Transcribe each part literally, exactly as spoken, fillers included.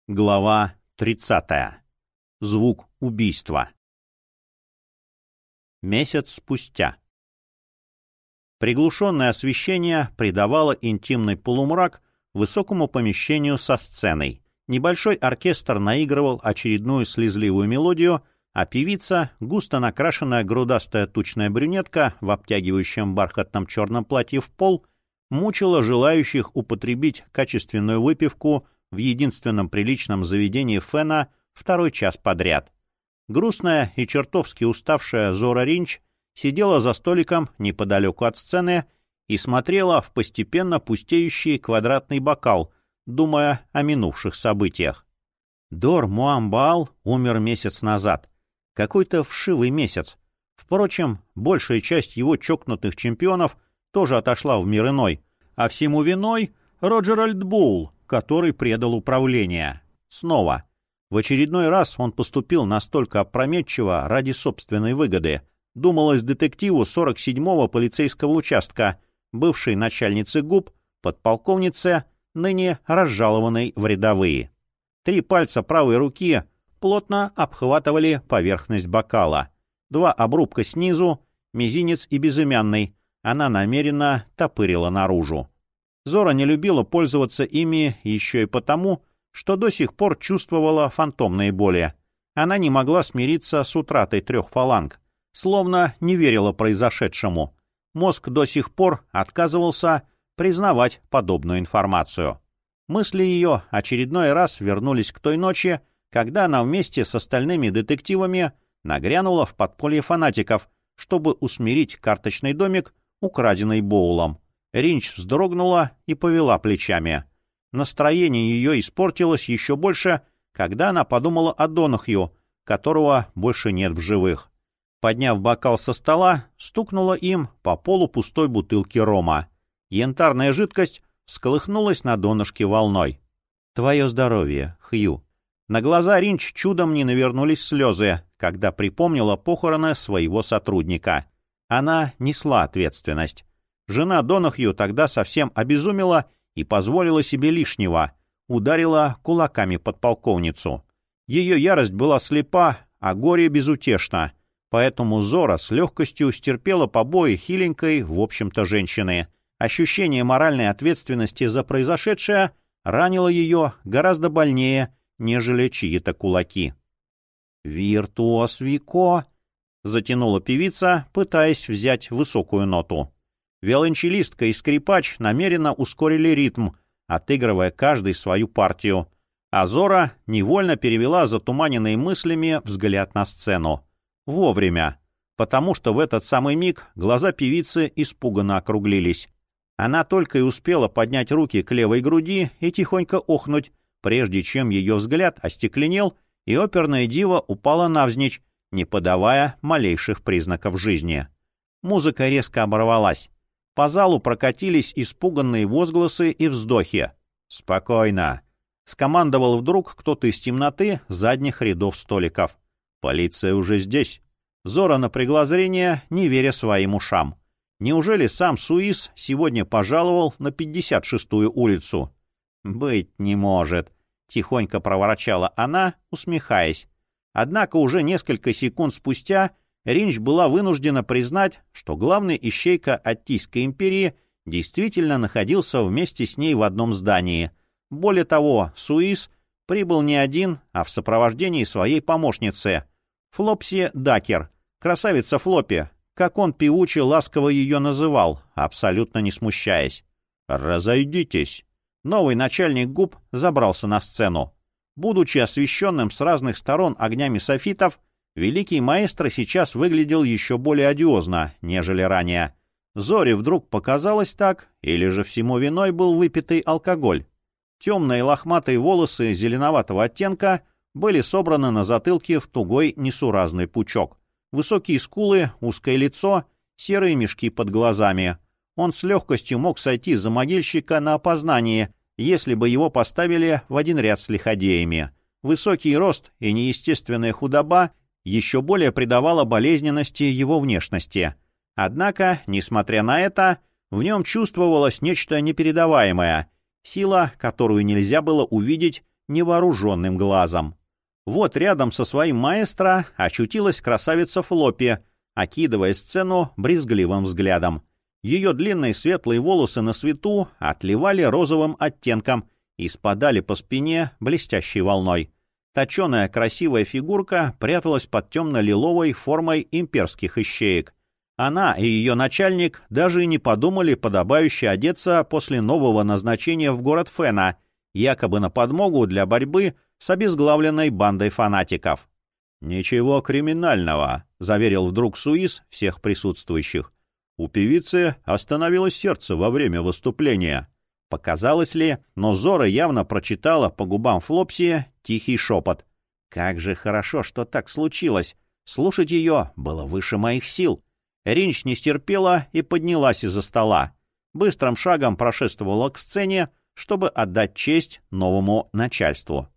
Глава тридцатая. Звук убийства. Месяц спустя. Приглушенное освещение придавало интимный полумрак высокому помещению со сценой. Небольшой оркестр наигрывал очередную слезливую мелодию, а певица, густо накрашенная грудастая тучная брюнетка в обтягивающем бархатном черном платье в пол, мучила желающих употребить качественную выпивку в единственном приличном заведении Фена второй час подряд. Грустная и чертовски уставшая Зора Ринч сидела за столиком неподалеку от сцены и смотрела в постепенно пустеющий квадратный бокал, думая о минувших событиях. Дор Муамбаал умер месяц назад. Какой-то вшивый месяц. Впрочем, большая часть его чокнутых чемпионов тоже отошла в мир иной, а всему виной Роджер Альтбоул, который предал управление. Снова. В очередной раз он поступил настолько опрометчиво ради собственной выгоды. Думалось детективу сорок седьмого полицейского участка, бывшей начальнице ГУП, подполковнице, ныне разжалованной в рядовые. Три пальца правой руки плотно обхватывали поверхность бокала. Два обрубка снизу, мизинец и безымянный, она намеренно топырила наружу. Зора не любила пользоваться ими еще и потому, что до сих пор чувствовала фантомные боли. Она не могла смириться с утратой трех фаланг, словно не верила произошедшему. Мозг до сих пор отказывался признавать подобную информацию. Мысли ее очередной раз вернулись к той ночи, когда она вместе с остальными детективами нагрянула в подполье фанатиков, чтобы усмирить карточный домик, украденный Боулом. Ринч вздрогнула и повела плечами. Настроение ее испортилось еще больше, когда она подумала о Донахью, которого больше нет в живых. Подняв бокал со стола, стукнула им по полу пустой бутылки рома. Янтарная жидкость всколыхнулась на донышке волной. «Твое здоровье, Хью». На глаза Ринч чудом не навернулись слезы, когда припомнила похороны своего сотрудника. Она несла ответственность. Жена Донахью тогда совсем обезумела и позволила себе лишнего, ударила кулаками подполковницу. Ее ярость была слепа, а горе безутешно, поэтому Зора с легкостью стерпела побои хиленькой, в общем-то, женщины. Ощущение моральной ответственности за произошедшее ранило ее гораздо больнее, нежели чьи-то кулаки. «Виртуоз Вико», — затянула певица, пытаясь взять высокую ноту. Виолончелистка и скрипач намеренно ускорили ритм, отыгрывая каждый свою партию, а Зора невольно перевела затуманенные мыслями взгляд на сцену. Вовремя, потому что в этот самый миг глаза певицы испуганно округлились. Она только и успела поднять руки к левой груди и тихонько охнуть, прежде чем ее взгляд остекленел, и оперная дива упала навзничь, не подавая малейших признаков жизни. Музыка резко оборвалась. По залу прокатились испуганные возгласы и вздохи. «Спокойно!» — скомандовал вдруг кто-то из темноты задних рядов столиков. «Полиция уже здесь!» Зора напрягла зрение, не веря своим ушам. Неужели сам Суис сегодня пожаловал на пятьдесят шестую улицу? «Быть не может!» — тихонько проворчала она, усмехаясь. Однако уже несколько секунд спустя Ринч была вынуждена признать, что главный ищейка Аттийской империи действительно находился вместе с ней в одном здании. Более того, Суис прибыл не один, а в сопровождении своей помощницы, Флопси Дакер, красавица Флоппи, как он певуче ласково ее называл, абсолютно не смущаясь. «Разойдитесь!» Новый начальник ГУП забрался на сцену. Будучи освещенным с разных сторон огнями софитов, великий маэстро сейчас выглядел еще более одиозно, нежели ранее. Зоре вдруг показалось так, или же всему виной был выпитый алкоголь. Темные лохматые волосы зеленоватого оттенка были собраны на затылке в тугой несуразный пучок. Высокие скулы, узкое лицо, серые мешки под глазами. Он с легкостью мог сойти за могильщика на опознание, если бы его поставили в один ряд с лиходеями. Высокий рост и неестественная худоба еще более придавало болезненности его внешности. Однако, несмотря на это, в нем чувствовалось нечто непередаваемое, сила, которую нельзя было увидеть невооруженным глазом. Вот рядом со своим маэстро очутилась красавица Флоппи, окидывая сцену брезгливым взглядом. Ее длинные светлые волосы на свету отливали розовым оттенком и спадали по спине блестящей волной. Точеная красивая фигурка пряталась под темно-лиловой формой имперских ищеек. Она и ее начальник даже и не подумали подобающе одеться после нового назначения в город Фена, якобы на подмогу для борьбы с обезглавленной бандой фанатиков. «Ничего криминального», — заверил вдруг Суис всех присутствующих. «У певицы остановилось сердце во время выступления». Показалось ли, но Зора явно прочитала по губам Флопси тихий шепот. «Как же хорошо, что так случилось! Слушать ее было выше моих сил!» Ринч не стерпела и поднялась из-за стола. Быстрым шагом прошествовала к сцене, чтобы отдать честь новому начальству.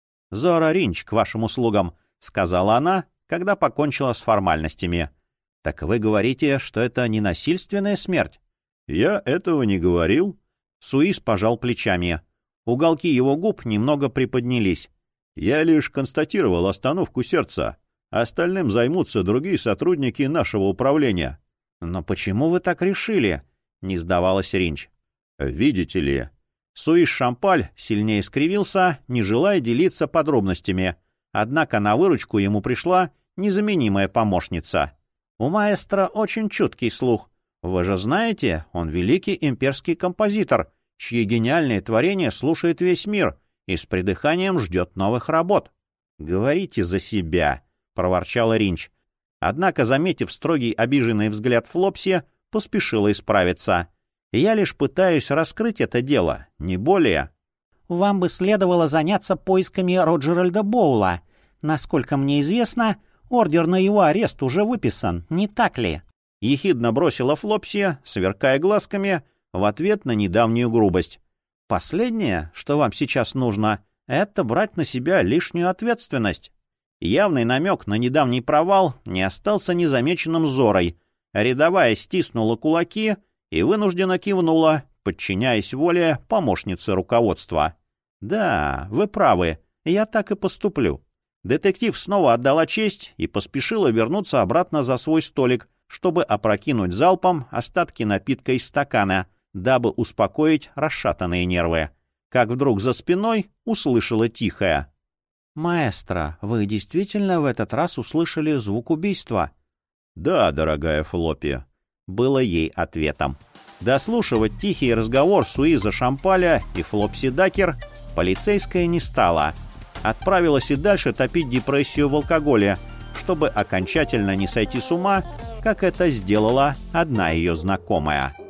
«Зора Ринч, к вашим услугам», — сказала она, когда покончила с формальностями. «Так вы говорите, что это не насильственная смерть?» «Я этого не говорил». Суис пожал плечами. Уголки его губ немного приподнялись. «Я лишь констатировал остановку сердца. Остальным займутся другие сотрудники нашего управления». «Но почему вы так решили?» — не сдавалась Ринч. «Видите ли...» Суис Шампаль сильнее скривился, не желая делиться подробностями. Однако на выручку ему пришла незаменимая помощница. «У маэстро очень чуткий слух. Вы же знаете, он великий имперский композитор, чьи гениальные творения слушает весь мир и с придыханием ждет новых работ». «Говорите за себя», — проворчала Ринч. Однако, заметив строгий обиженный взгляд Флопси, поспешила исправиться. «Я лишь пытаюсь раскрыть это дело, не более». «Вам бы следовало заняться поисками Роджеральда Боула. Насколько мне известно, ордер на его арест уже выписан, не так ли?» Ехидно бросила Флопси, сверкая глазками, в ответ на недавнюю грубость. «Последнее, что вам сейчас нужно, это брать на себя лишнюю ответственность». Явный намек на недавний провал не остался незамеченным Зорой. Рядовая стиснула кулаки и вынужденно кивнула, подчиняясь воле помощницы руководства. «Да, вы правы, я так и поступлю». Детектив снова отдала честь и поспешила вернуться обратно за свой столик, чтобы опрокинуть залпом остатки напитка из стакана, дабы успокоить расшатанные нервы. Как вдруг за спиной услышала тихое: «Маэстро, вы действительно в этот раз услышали звук убийства?» «Да, дорогая Флоппи», — было ей ответом. Дослушивать тихий разговор Суиза Шампаля и Флопси Дакер полицейская не стала. Отправилась и дальше топить депрессию в алкоголе, чтобы окончательно не сойти с ума, как это сделала одна ее знакомая.